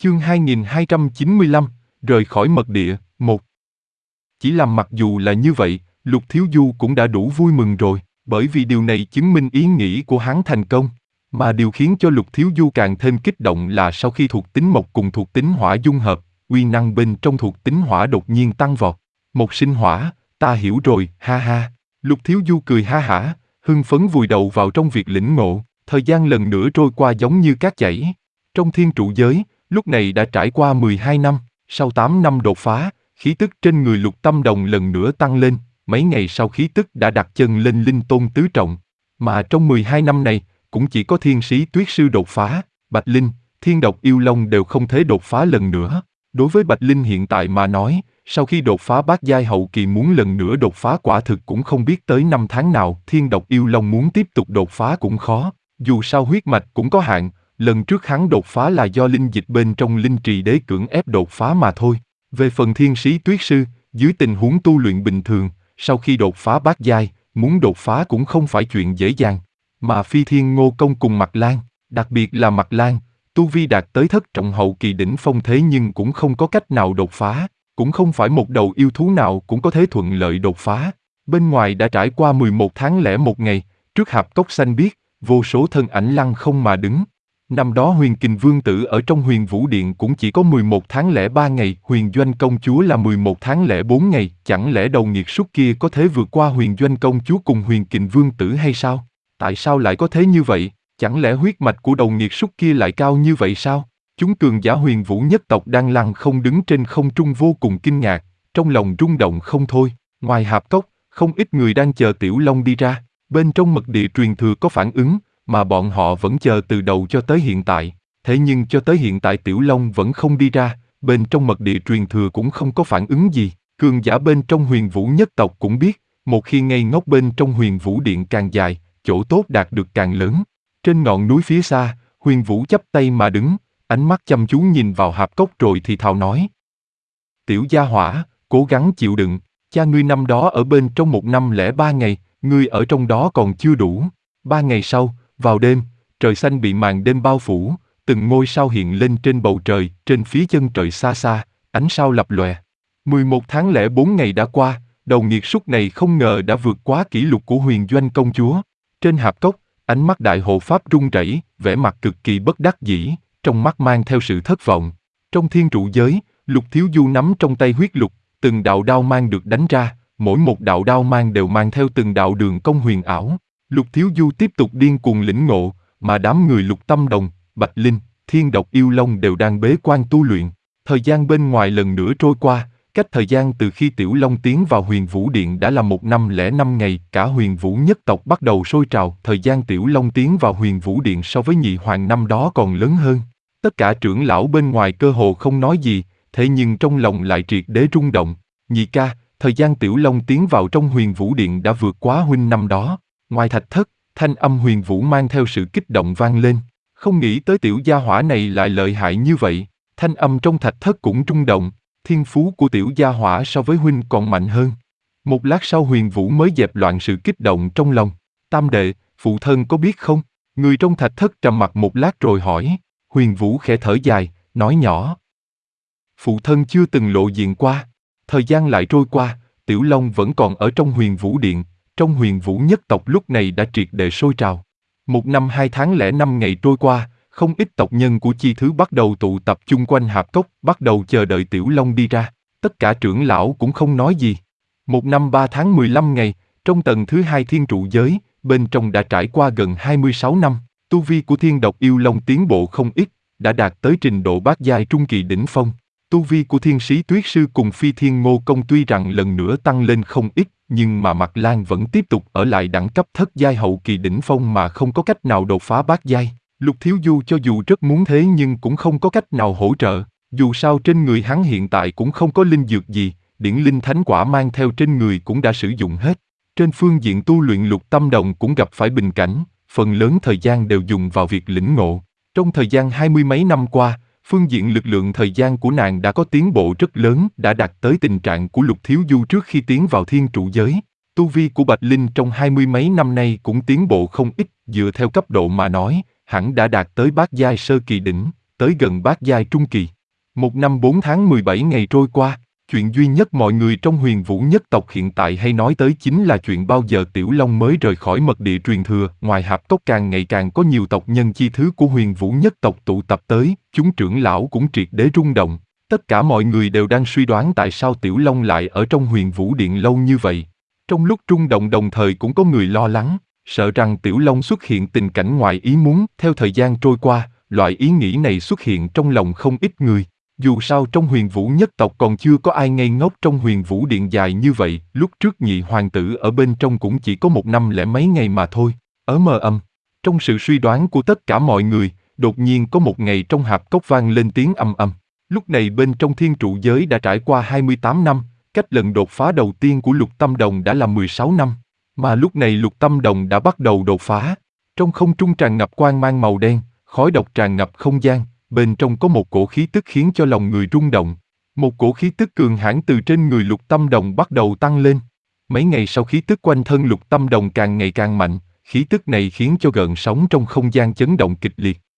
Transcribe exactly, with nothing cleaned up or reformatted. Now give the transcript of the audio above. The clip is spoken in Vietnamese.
Chương hai nghìn hai trăm chín mươi lăm, rời khỏi mật địa, một. Chỉ làm mặc dù là như vậy, Lục Thiếu Du cũng đã đủ vui mừng rồi, bởi vì điều này chứng minh ý nghĩ của hắn thành công. Mà điều khiến cho Lục Thiếu Du càng thêm kích động là sau khi thuộc tính mộc cùng thuộc tính hỏa dung hợp, uy năng bên trong thuộc tính hỏa đột nhiên tăng vọt. Mộc sinh hỏa, ta hiểu rồi, ha ha. Lục Thiếu Du cười ha hả, hưng phấn vùi đầu vào trong việc lĩnh ngộ, thời gian lần nữa trôi qua giống như cát chảy. Trong thiên trụ giới, lúc này đã trải qua mười hai năm, sau tám năm đột phá, khí tức trên người Lục Tâm Đồng lần nữa tăng lên, mấy ngày sau khí tức đã đặt chân lên linh tôn tứ trọng. Mà trong mười hai năm này, cũng chỉ có thiên sĩ tuyết sư đột phá, Bạch Linh, thiên độc yêu long đều không thể đột phá lần nữa. Đối với Bạch Linh hiện tại mà nói, sau khi đột phá bát giai hậu kỳ muốn lần nữa đột phá quả thực cũng không biết tới năm tháng nào, thiên độc yêu long muốn tiếp tục đột phá cũng khó, dù sao huyết mạch cũng có hạn, lần trước hắn đột phá là do linh dịch bên trong linh trì đế cưỡng ép đột phá mà thôi. Về phần thiên sĩ tuyết sư, dưới tình huống tu luyện bình thường, sau khi đột phá bát giai, muốn đột phá cũng không phải chuyện dễ dàng. Mà Phi Thiên Ngô Công cùng Mạc Lan, đặc biệt là Mạc Lan, tu vi đạt tới thất trọng hậu kỳ đỉnh phong thế nhưng cũng không có cách nào đột phá, cũng không phải một đầu yêu thú nào cũng có thể thuận lợi đột phá. Bên ngoài đã trải qua mười một tháng lẻ một ngày, trước hạp cốc xanh biếc, vô số thân ảnh lăng không mà đứng. Năm đó Huyền Kình Vương tử ở trong Huyền Vũ Điện cũng chỉ có mười một tháng lẻ ba ngày, Huyền Doanh Công Chúa là mười một tháng lẻ bốn ngày, chẳng lẽ đầu nghiệt súc kia có thể vượt qua Huyền Doanh Công Chúa cùng Huyền Kình Vương tử hay sao? Tại sao lại có thế như vậy? Chẳng lẽ huyết mạch của đầu nghiệt súc kia lại cao như vậy sao? Chúng cường giả Huyền Vũ nhất tộc đang lăng không đứng trên không trung vô cùng kinh ngạc, trong lòng rung động không thôi. Ngoài hạp cốc, không ít người đang chờ Tiểu Long đi ra, bên trong mật địa truyền thừa có phản ứng, mà bọn họ vẫn chờ từ đầu cho tới hiện tại. Thế nhưng cho tới hiện tại Tiểu Long vẫn không đi ra, bên trong mật địa truyền thừa cũng không có phản ứng gì. Cường giả bên trong Huyền Vũ nhất tộc cũng biết, một khi ngây ngốc bên trong Huyền Vũ Điện càng dài, chỗ tốt đạt được càng lớn. Trên ngọn núi phía xa, Huyền Vũ chắp tay mà đứng, ánh mắt chăm chú nhìn vào hạp cốc rồi thì thào nói. Tiểu gia hỏa, cố gắng chịu đựng, cha ngươi năm đó ở bên trong một năm lẻ ba ngày, ngươi ở trong đó còn chưa đủ. Ba ngày sau, vào đêm, trời xanh bị màn đêm bao phủ, từng ngôi sao hiện lên trên bầu trời, trên phía chân trời xa xa, ánh sao lập lòe. mười một tháng lẻ bốn ngày đã qua, đầu nghiệt súc này không ngờ đã vượt quá kỷ lục của Huyền Doanh Công Chúa. Trên hạp cốc, ánh mắt đại hộ pháp run rẩy, vẻ mặt cực kỳ bất đắc dĩ, trong mắt mang theo sự thất vọng. Trong thiên trụ giới, Lục Thiếu Du nắm trong tay huyết lục, từng đạo đao mang được đánh ra, mỗi một đạo đao mang đều mang theo từng đạo đường cong huyền ảo. Lục Thiếu Du tiếp tục điên cuồng lĩnh ngộ, mà đám người Lục Tâm Đồng, Bạch Linh, Thiên Độc Yêu Long đều đang bế quan tu luyện. Thời gian bên ngoài lần nữa trôi qua, cách thời gian từ khi Tiểu Long tiến vào Huyền Vũ Điện đã là một năm lẻ năm ngày, cả Huyền Vũ nhất tộc bắt đầu sôi trào. Thời gian Tiểu Long tiến vào Huyền Vũ Điện so với Nhị Hoàng năm đó còn lớn hơn. Tất cả trưởng lão bên ngoài cơ hồ không nói gì, thế nhưng trong lòng lại triệt để rung động. Nhị ca, thời gian Tiểu Long tiến vào trong Huyền Vũ Điện đã vượt quá huynh năm đó. Ngoài thạch thất, thanh âm Huyền Vũ mang theo sự kích động vang lên. Không nghĩ tới tiểu gia hỏa này lại lợi hại như vậy. Thanh âm trong thạch thất cũng rung động. Thiên phú của tiểu gia hỏa so với huynh còn mạnh hơn. Một lát sau Huyền Vũ mới dẹp loạn sự kích động trong lòng. Tam đệ, phụ thân có biết không? Người trong thạch thất trầm mặc một lát rồi hỏi. Huyền Vũ khẽ thở dài, nói nhỏ. Phụ thân chưa từng lộ diện qua. Thời gian lại trôi qua, Tiểu Long vẫn còn ở trong Huyền Vũ Điện. Trong Huyền Vũ nhất tộc lúc này đã triệt để sôi trào. Một năm hai tháng lẻ năm ngày trôi qua, không ít tộc nhân của chi thứ bắt đầu tụ tập chung quanh hạp cốc, bắt đầu chờ đợi Tiểu Long đi ra. Tất cả trưởng lão cũng không nói gì. Một năm ba tháng mười lăm ngày, trong tầng thứ hai thiên trụ giới, bên trong đã trải qua gần hai mươi sáu năm, tu vi của Thiên Độc Yêu Long tiến bộ không ít, đã đạt tới trình độ bát giai trung kỳ đỉnh phong. Tu vi của Thiên Sĩ Tuyết Sư cùng Phi Thiên Ngô Công tuy rằng lần nữa tăng lên không ít, nhưng mà Mạc Lan vẫn tiếp tục ở lại đẳng cấp thất giai hậu kỳ đỉnh phong mà không có cách nào đột phá bát giai. Lục Thiếu Du cho dù rất muốn thế nhưng cũng không có cách nào hỗ trợ, dù sao trên người hắn hiện tại cũng không có linh dược gì, điển linh thánh quả mang theo trên người cũng đã sử dụng hết. Trên phương diện tu luyện Lục Tâm Đồng cũng gặp phải bình cảnh, phần lớn thời gian đều dùng vào việc lĩnh ngộ. Trong thời gian hai mươi mấy năm qua, phương diện lực lượng thời gian của nàng đã có tiến bộ rất lớn, đã đạt tới tình trạng của Lục Thiếu Du trước khi tiến vào thiên trụ giới. Tu vi của Bạch Linh trong hai mươi mấy năm nay cũng tiến bộ không ít, dựa theo cấp độ mà nói, hẳn đã đạt tới bát giai sơ kỳ đỉnh, tới gần bát giai trung kỳ. Một năm bốn tháng mười bảy ngày trôi qua, chuyện duy nhất mọi người trong Huyền Vũ nhất tộc hiện tại hay nói tới chính là chuyện bao giờ Tiểu Long mới rời khỏi mật địa truyền thừa. Ngoài hạp cốc càng ngày càng có nhiều tộc nhân chi thứ của Huyền Vũ nhất tộc tụ tập tới, chúng trưởng lão cũng triệt để rung động. Tất cả mọi người đều đang suy đoán tại sao Tiểu Long lại ở trong Huyền Vũ Điện lâu như vậy. Trong lúc rung động đồng thời cũng có người lo lắng, sợ rằng Tiểu Long xuất hiện tình cảnh ngoài ý muốn. Theo thời gian trôi qua, loại ý nghĩ này xuất hiện trong lòng không ít người. Dù sao trong Huyền Vũ nhất tộc còn chưa có ai ngây ngốc trong Huyền Vũ Điện dài như vậy, lúc trước nhị hoàng tử ở bên trong cũng chỉ có một năm lẻ mấy ngày mà thôi. Ở mờ âm, trong sự suy đoán của tất cả mọi người, đột nhiên có một ngày trong hạp cốc vang lên tiếng ầm ầm. Lúc này bên trong thiên trụ giới đã trải qua hai mươi tám năm, cách lần đột phá đầu tiên của Lục Tâm Đồng đã là mười sáu năm. Mà lúc này Lục Tâm Đồng đã bắt đầu đột phá. Trong không trung tràn ngập quang mang màu đen, khói độc tràn ngập không gian, bên trong có một cổ khí tức khiến cho lòng người rung động. Một cổ khí tức cường hãn từ trên người Lục Tâm Đồng bắt đầu tăng lên. Mấy ngày sau khí tức quanh thân Lục Tâm Đồng càng ngày càng mạnh, khí tức này khiến cho gợn sóng trong không gian chấn động kịch liệt.